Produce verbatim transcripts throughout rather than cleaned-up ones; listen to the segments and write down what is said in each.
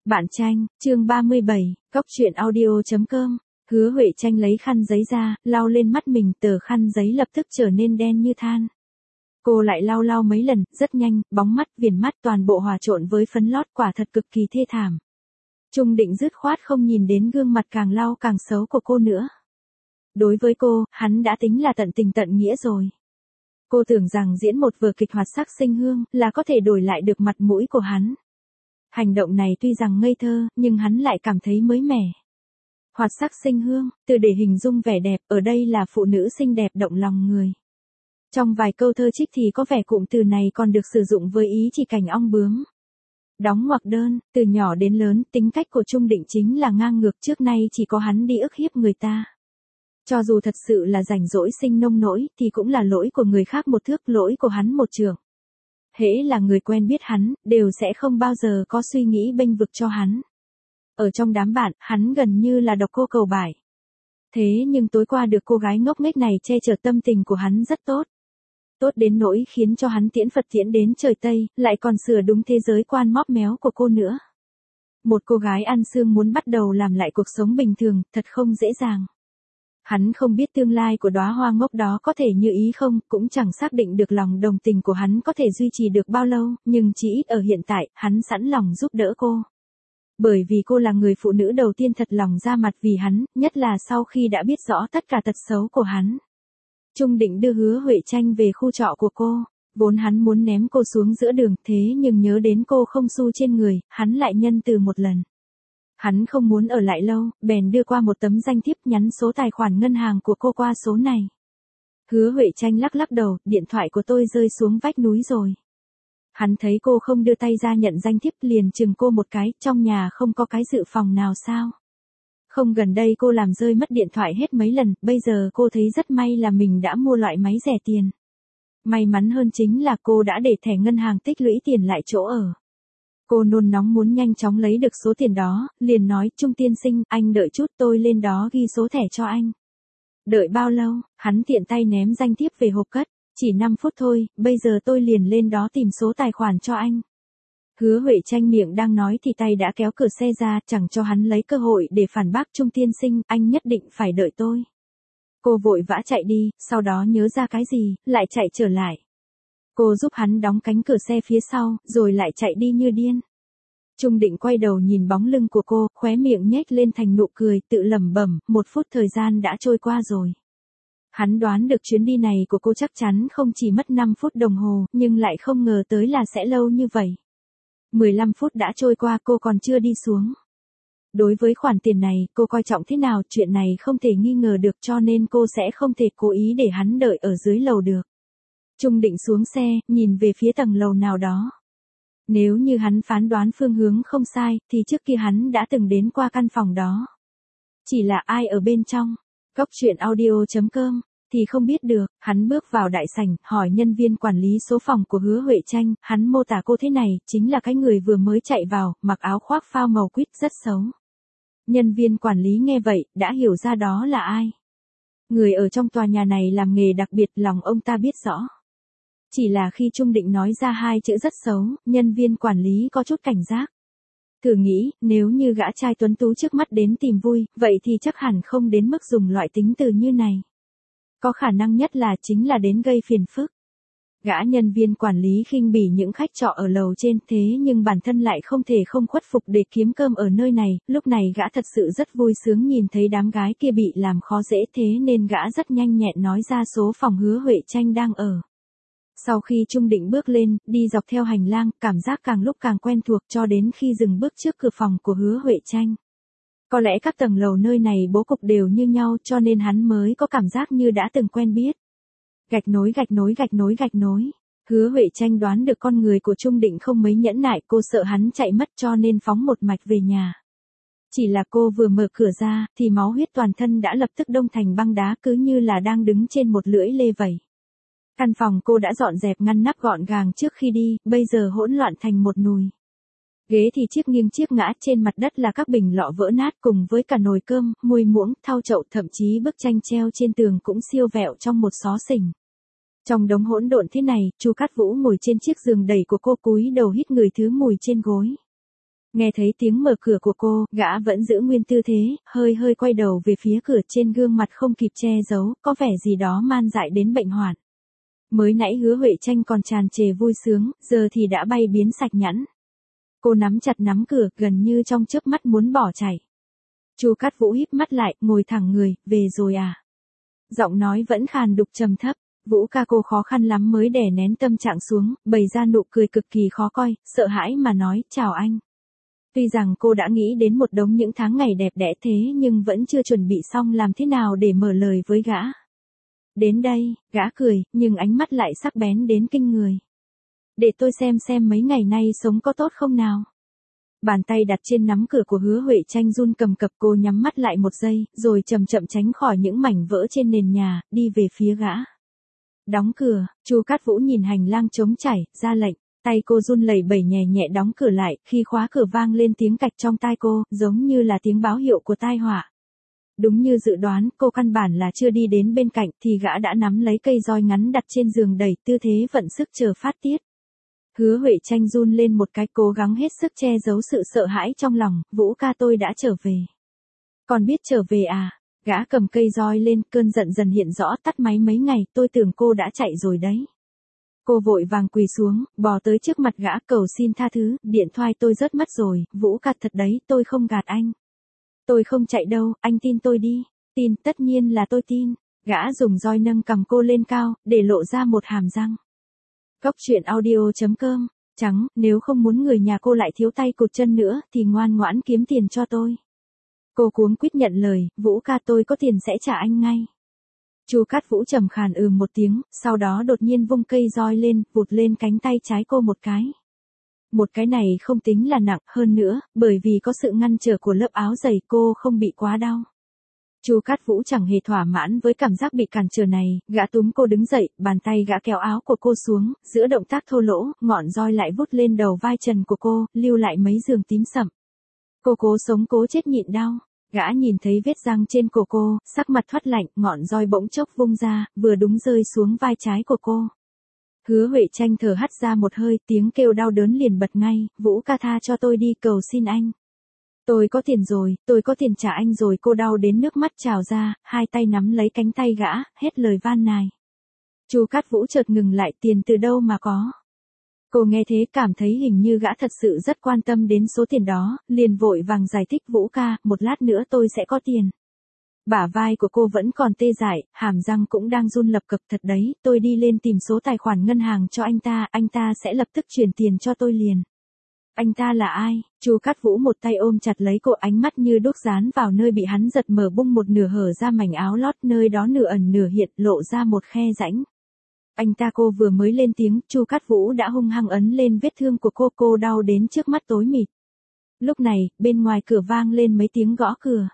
Bạn tranh, chương ba mươi bảy, Cóc truyện audio chấm com. Hứa Huệ Tranh lấy khăn giấy ra, lau lên mắt mình, tờ khăn giấy lập tức trở nên đen như than. Cô lại lau lau mấy lần, rất nhanh, bóng mắt, viền mắt toàn bộ hòa trộn với phấn lót, quả thật cực kỳ thê thảm. Trung Định dứt khoát không nhìn đến gương mặt càng lau càng xấu của cô nữa. Đối với cô, hắn đã tính là tận tình tận nghĩa rồi. Cô tưởng rằng diễn một vở kịch hoạt sắc sinh hương là có thể đổi lại được mặt mũi của hắn. Hành động này tuy rằng ngây thơ, nhưng hắn lại cảm thấy mới mẻ. Hoạt sắc sinh hương, từ để hình dung vẻ đẹp, ở đây là phụ nữ xinh đẹp động lòng người. Trong vài câu thơ trích thì có vẻ cụm từ này còn được sử dụng với ý chỉ cảnh ong bướm. Đóng ngoặc đơn, từ nhỏ đến lớn, tính cách của Trung Định chính là ngang ngược, trước nay chỉ có hắn đi ức hiếp người ta. Cho dù thật sự là rảnh rỗi sinh nông nỗi, thì cũng là lỗi của người khác một thước, lỗi của hắn một trượng. Hễ là người quen biết hắn, đều sẽ không bao giờ có suy nghĩ bênh vực cho hắn. Ở trong đám bạn, hắn gần như là độc cô cầu bại. Thế nhưng tối qua được cô gái ngốc nghếch này che chở tâm tình của hắn rất tốt. Tốt đến nỗi khiến cho hắn tiễn Phật tiễn đến trời Tây, lại còn sửa đúng thế giới quan móp méo của cô nữa. Một cô gái ăn xương muốn bắt đầu làm lại cuộc sống bình thường, thật không dễ dàng. Hắn không biết tương lai của đóa hoa ngốc đó có thể như ý không, cũng chẳng xác định được lòng đồng tình của hắn có thể duy trì được bao lâu, nhưng chỉ ít ở hiện tại, hắn sẵn lòng giúp đỡ cô. Bởi vì cô là người phụ nữ đầu tiên thật lòng ra mặt vì hắn, nhất là sau khi đã biết rõ tất cả tật xấu của hắn. Trung Định đưa Hứa Huệ Tranh về khu trọ của cô, vốn hắn muốn ném cô xuống giữa đường, thế nhưng nhớ đến cô không xu trên người, hắn lại nhân từ một lần. Hắn không muốn ở lại lâu, bèn đưa qua một tấm danh thiếp, nhắn số tài khoản ngân hàng của cô qua số này. Hứa Huệ Tranh lắc lắc đầu, điện thoại của tôi rơi xuống vách núi rồi. Hắn thấy cô không đưa tay ra nhận danh thiếp liền chừng cô một cái, trong nhà không có cái dự phòng nào sao? Không, gần đây cô làm rơi mất điện thoại hết mấy lần, bây giờ cô thấy rất may là mình đã mua loại máy rẻ tiền. May mắn hơn chính là cô đã để thẻ ngân hàng tích lũy tiền lại chỗ ở. Cô nôn nóng muốn nhanh chóng lấy được số tiền đó, liền nói, Trung tiên sinh, anh đợi chút, tôi lên đó ghi số thẻ cho anh. Đợi bao lâu? Hắn tiện tay ném danh thiếp về hộp cất, chỉ năm phút thôi, bây giờ tôi liền lên đó tìm số tài khoản cho anh. Hứa Huệ Tranh miệng đang nói thì tay đã kéo cửa xe ra, chẳng cho hắn lấy cơ hội để phản bác, Trung tiên sinh, anh nhất định phải đợi tôi. Cô vội vã chạy đi, sau đó nhớ ra cái gì, lại chạy trở lại. Cô giúp hắn đóng cánh cửa xe phía sau, rồi lại chạy đi như điên. Trung Định quay đầu nhìn bóng lưng của cô, khóe miệng nhếch lên thành nụ cười, tự lẩm bẩm, một phút thời gian đã trôi qua rồi. Hắn đoán được chuyến đi này của cô chắc chắn không chỉ mất năm phút đồng hồ, nhưng lại không ngờ tới là sẽ lâu như vậy. mười lăm phút đã trôi qua cô còn chưa đi xuống. Đối với khoản tiền này, cô coi trọng thế nào, chuyện này không thể nghi ngờ được, cho nên cô sẽ không thể cố ý để hắn đợi ở dưới lầu được. Trung Định xuống xe, nhìn về phía tầng lầu nào đó. Nếu như hắn phán đoán phương hướng không sai, thì trước kia hắn đã từng đến qua căn phòng đó. Chỉ là ai ở bên trong, Cóc truyện audio chấm com, thì không biết được. Hắn bước vào đại sảnh, hỏi nhân viên quản lý số phòng của Hứa Huệ Tranh, hắn mô tả cô thế này, chính là cái người vừa mới chạy vào, mặc áo khoác phao màu quýt rất xấu. Nhân viên quản lý nghe vậy, đã hiểu ra đó là ai. Người ở trong tòa nhà này làm nghề đặc biệt, lòng ông ta biết rõ. Chỉ là khi Trung Định nói ra hai chữ rất xấu, nhân viên quản lý có chút cảnh giác. Thử nghĩ, nếu như gã trai tuấn tú trước mắt đến tìm vui, vậy thì chắc hẳn không đến mức dùng loại tính từ như này. Có khả năng nhất là chính là đến gây phiền phức. Gã nhân viên quản lý khinh bỉ những khách trọ ở lầu trên, thế nhưng bản thân lại không thể không khuất phục để kiếm cơm ở nơi này, lúc này gã thật sự rất vui sướng nhìn thấy đám gái kia bị làm khó dễ, thế nên gã rất nhanh nhẹn nói ra số phòng Hứa Huệ Tranh đang ở. Sau khi Trung Định bước lên, đi dọc theo hành lang, cảm giác càng lúc càng quen thuộc cho đến khi dừng bước trước cửa phòng của Hứa Huệ Tranh. Có lẽ các tầng lầu nơi này bố cục đều như nhau cho nên hắn mới có cảm giác như đã từng quen biết. Gạch nối gạch nối gạch nối gạch nối. Hứa Huệ Tranh đoán được con người của Trung Định không mấy nhẫn nại, cô sợ hắn chạy mất cho nên phóng một mạch về nhà. Chỉ là cô vừa mở cửa ra, thì máu huyết toàn thân đã lập tức đông thành băng đá, cứ như là đang đứng trên một lưỡi lê vậy. Căn phòng cô đã dọn dẹp ngăn nắp gọn gàng trước khi đi, bây giờ hỗn loạn thành một nùi. Ghế thì chiếc nghiêng chiếc ngã, trên mặt đất là các bình lọ vỡ nát cùng với cả nồi cơm, muôi muỗng, thau chậu, thậm chí bức tranh treo trên tường cũng siêu vẹo trong một xó xỉnh. Trong đống hỗn độn thế này, Chu Cát Vũ ngồi trên chiếc giường đầy của cô cúi đầu hít người thứ mùi trên gối. Nghe thấy tiếng mở cửa của cô, gã vẫn giữ nguyên tư thế, hơi hơi quay đầu về phía cửa, trên gương mặt không kịp che giấu, có vẻ gì đó man dại đến bệnh hoạn. Mới nãy Hứa Huệ Tranh còn tràn trề vui sướng, giờ thì đã bay biến sạch nhẵn. Cô nắm chặt nắm cửa, gần như trong chớp mắt muốn bỏ chạy. Chu Cát Vũ híp mắt lại, ngồi thẳng người, về rồi à? Giọng nói vẫn khàn đục trầm thấp. Vũ ca cô khó khăn lắm mới đè nén tâm trạng xuống, bày ra nụ cười cực kỳ khó coi, sợ hãi mà nói, chào anh. Tuy rằng cô đã nghĩ đến một đống những tháng ngày đẹp đẽ thế nhưng vẫn chưa chuẩn bị xong làm thế nào để mở lời với gã. Đến đây, gã cười, nhưng ánh mắt lại sắc bén đến kinh người. Để tôi xem xem mấy ngày nay sống có tốt không nào. Bàn tay đặt trên nắm cửa của Hứa Huệ Tranh run cầm cập, cô nhắm mắt lại một giây, rồi chậm chậm tránh khỏi những mảnh vỡ trên nền nhà, đi về phía gã. Đóng cửa, Chu Cát Vũ nhìn hành lang trống trải, ra lệnh, tay cô run lẩy bẩy nhẹ nhẹ đóng cửa lại, khi khóa cửa vang lên tiếng cạch trong tai cô, giống như là tiếng báo hiệu của tai họa. Đúng như dự đoán, cô căn bản là chưa đi đến bên cạnh thì gã đã nắm lấy cây roi ngắn đặt trên giường đẩy, tư thế vận sức chờ phát tiết. Hứa Huệ Tranh run lên một cái, cố gắng hết sức che giấu sự sợ hãi trong lòng, Vũ ca tôi đã trở về. Còn biết trở về à? Gã cầm cây roi lên, cơn giận dần hiện rõ, tắt máy mấy ngày, tôi tưởng cô đã chạy rồi đấy. Cô vội vàng quỳ xuống, bò tới trước mặt gã, cầu xin tha thứ, điện thoại tôi rớt mất rồi, Vũ ca thật đấy, tôi không gạt anh. Tôi không chạy đâu, anh tin tôi đi. Tin, tất nhiên là tôi tin. Gã dùng roi nâng cầm cô lên cao, để lộ ra một hàm răng. Cốc truyện audio chấm com, trắng, nếu không muốn người nhà cô lại thiếu tay cụt chân nữa, thì ngoan ngoãn kiếm tiền cho tôi. Cô cuống quýt nhận lời, Vũ ca tôi có tiền sẽ trả anh ngay. Chu Cát Vũ trầm khàn ừ một tiếng, sau đó đột nhiên vung cây roi lên, vụt lên cánh tay trái cô một cái. Một cái này không tính là nặng, hơn nữa, bởi vì có sự ngăn trở của lớp áo dày cô không bị quá đau. Chu Cát Vũ chẳng hề thỏa mãn với cảm giác bị cản trở này, gã túm cô đứng dậy, bàn tay gã kéo áo của cô xuống, giữa động tác thô lỗ, ngọn roi lại vút lên đầu vai trần của cô, lưu lại mấy giường tím sậm. Cô cố sống cố chết nhịn đau. Gã nhìn thấy vết răng trên cổ cô, sắc mặt thoát lạnh, ngọn roi bỗng chốc vung ra, vừa đúng rơi xuống vai trái của cô. Hứa Huệ Tranh thở hắt ra một hơi, tiếng kêu đau đớn liền bật ngay, Vũ ca tha cho tôi đi, cầu xin anh. Tôi có tiền rồi, tôi có tiền trả anh rồi, cô đau đến nước mắt trào ra, hai tay nắm lấy cánh tay gã, hết lời van nài. Chu Cát Vũ chợt ngừng lại, tiền từ đâu mà có. Cô nghe thế cảm thấy hình như gã thật sự rất quan tâm đến số tiền đó, liền vội vàng giải thích, Vũ ca, một lát nữa tôi sẽ có tiền. Bả vai của cô vẫn còn tê dại, hàm răng cũng đang run lập cập, thật đấy, tôi đi lên tìm số tài khoản ngân hàng cho anh ta, anh ta sẽ lập tức chuyển tiền cho tôi liền. Anh ta là ai? Chu Cát Vũ một tay ôm chặt lấy cô, ánh mắt như đúc dán vào nơi bị hắn giật mở bung một nửa hở ra mảnh áo lót, nơi đó nửa ẩn nửa hiện, lộ ra một khe rãnh. Anh ta, cô vừa mới lên tiếng, Chu Cát Vũ đã hung hăng ấn lên vết thương của cô, cô đau đến trước mắt tối mịt. Lúc này, bên ngoài cửa vang lên mấy tiếng gõ cửa.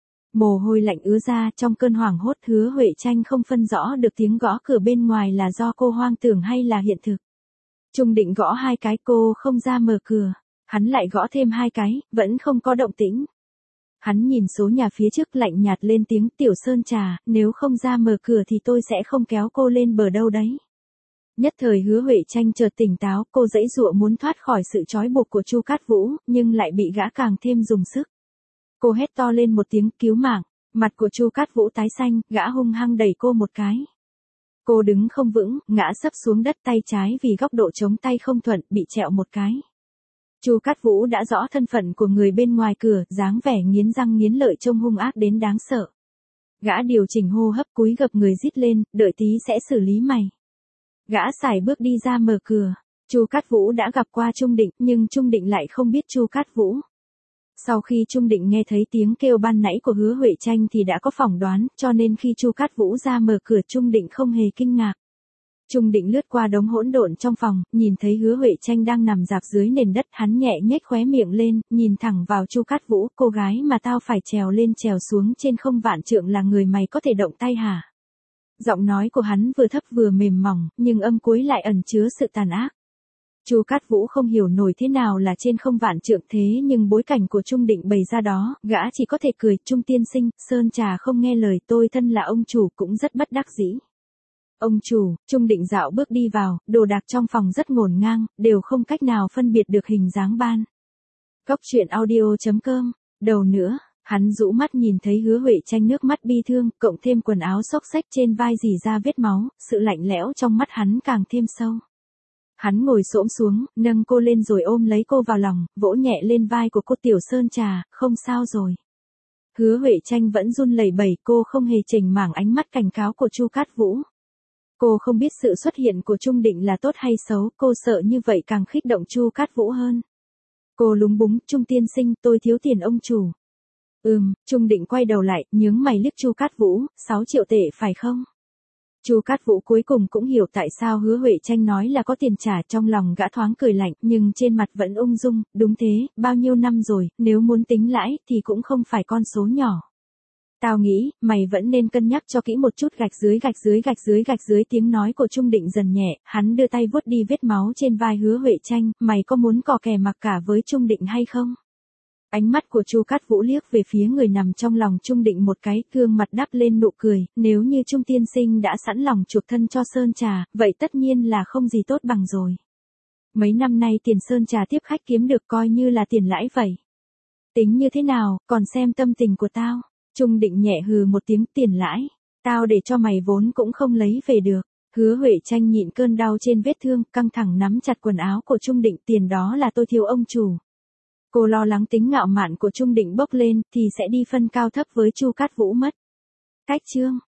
Mồ hôi lạnh ứa ra, trong cơn hoảng hốt, Hứa Huệ Tranh không phân rõ được tiếng gõ cửa bên ngoài là do cô hoang tưởng hay là hiện thực. Trung Định gõ hai cái, cô không ra mở cửa. Hắn lại gõ thêm hai cái, vẫn không có động tĩnh. Hắn nhìn số nhà phía trước, lạnh nhạt lên tiếng, Tiểu Sơn Trà, nếu không ra mở cửa thì tôi sẽ không kéo cô lên bờ đâu đấy. Nhất thời Hứa Huệ Tranh chợt tỉnh táo, cô giãy giụa muốn thoát khỏi sự trói buộc của Chu Cát Vũ, nhưng lại bị gã càng thêm dùng sức. Cô hét to lên một tiếng, cứu mạng. Mặt của Chu Cát Vũ tái xanh, gã hung hăng đẩy cô một cái. Cô đứng không vững, ngã sấp xuống đất, tay trái vì góc độ chống tay không thuận, bị trẹo một cái. Chu Cát Vũ đã rõ thân phận của người bên ngoài cửa, dáng vẻ nghiến răng nghiến lợi trông hung ác đến đáng sợ. Gã điều chỉnh hô hấp, cúi gập người rít lên, đợi tí sẽ xử lý mày. Gã sải bước đi ra mở cửa. Chu Cát Vũ đã gặp qua Trung Định, nhưng Trung Định lại không biết Chu Cát Vũ. Sau khi Trung Định nghe thấy tiếng kêu ban nãy của Hứa Huệ Tranh thì đã có phỏng đoán, cho nên khi Chu Cát Vũ ra mở cửa, Trung Định không hề kinh ngạc. Trung Định lướt qua đống hỗn độn trong phòng, nhìn thấy Hứa Huệ Tranh đang nằm rạp dưới nền đất, hắn nhẹ nhếch khóe miệng lên, nhìn thẳng vào Chu Cát Vũ, cô gái mà tao phải trèo lên trèo xuống trên không vạn trượng là người mày có thể động tay hả? Giọng nói của hắn vừa thấp vừa mềm mỏng, nhưng âm cuối lại ẩn chứa sự tàn ác. Chu Cát Vũ không hiểu nổi thế nào là trên không vạn trượng, thế nhưng bối cảnh của Trung Định bày ra đó, gã chỉ có thể cười, Trung tiên sinh, Sơn Trà không nghe lời tôi, thân là ông chủ cũng rất bất đắc dĩ. Ông chủ, Trung Định dạo bước đi vào, đồ đạc trong phòng rất ngổn ngang, đều không cách nào phân biệt được hình dáng ban. Cốc truyện audio chấm com. Đầu nữa, hắn rũ mắt nhìn thấy Hứa Huệ Tranh nước mắt bi thương, cộng thêm quần áo xốc xếch trên vai rỉ ra vết máu, sự lạnh lẽo trong mắt hắn càng thêm sâu. Hắn ngồi xổm xuống, nâng cô lên rồi ôm lấy cô vào lòng, vỗ nhẹ lên vai của cô. Tiểu Sơn Trà, không sao rồi. Hứa Huệ Tranh vẫn run lẩy bẩy, cô không hề chểnh mảng ánh mắt cảnh cáo của Chu Cát Vũ. Cô không biết sự xuất hiện của Trung Định là tốt hay xấu, cô sợ như vậy càng khích động Chu Cát Vũ hơn. Cô lúng búng, Trung tiên sinh, tôi thiếu tiền ông chủ. Ừm, Trung Định quay đầu lại, nhướng mày liếc Chu Cát Vũ, sáu triệu tệ phải không? Chu Cát Vũ cuối cùng cũng hiểu tại sao Hứa Huệ Tranh nói là có tiền trả, trong lòng gã thoáng cười lạnh, nhưng trên mặt vẫn ung dung, đúng thế, bao nhiêu năm rồi, nếu muốn tính lãi thì cũng không phải con số nhỏ. Tao nghĩ, mày vẫn nên cân nhắc cho kỹ một chút. Gạch dưới gạch dưới gạch dưới gạch dưới tiếng nói của Trung Định dần nhẹ, hắn đưa tay vuốt đi vết máu trên vai Hứa Huệ Tranh, mày có muốn cò kè mặc cả với Trung Định hay không? Ánh mắt của Chu Cát Vũ liếc về phía người nằm trong lòng Trung Định một cái, gương mặt đắp lên nụ cười, nếu như Trung tiên sinh đã sẵn lòng chuộc thân cho Sơn Trà, vậy tất nhiên là không gì tốt bằng rồi. Mấy năm nay tiền Sơn Trà tiếp khách kiếm được coi như là tiền lãi vậy. Tính như thế nào, còn xem tâm tình của tao. Trung Định nhẹ hừ một tiếng, tiền lãi, tao để cho mày vốn cũng không lấy về được. Hứa Huệ Tranh nhịn cơn đau trên vết thương, căng thẳng nắm chặt quần áo của Trung Định, tiền đó là tôi thiếu ông chủ. Cô lo lắng tính ngạo mạn của Trung Định bốc lên, thì sẽ đi phân cao thấp với Chu Cát Vũ mất. Cách chương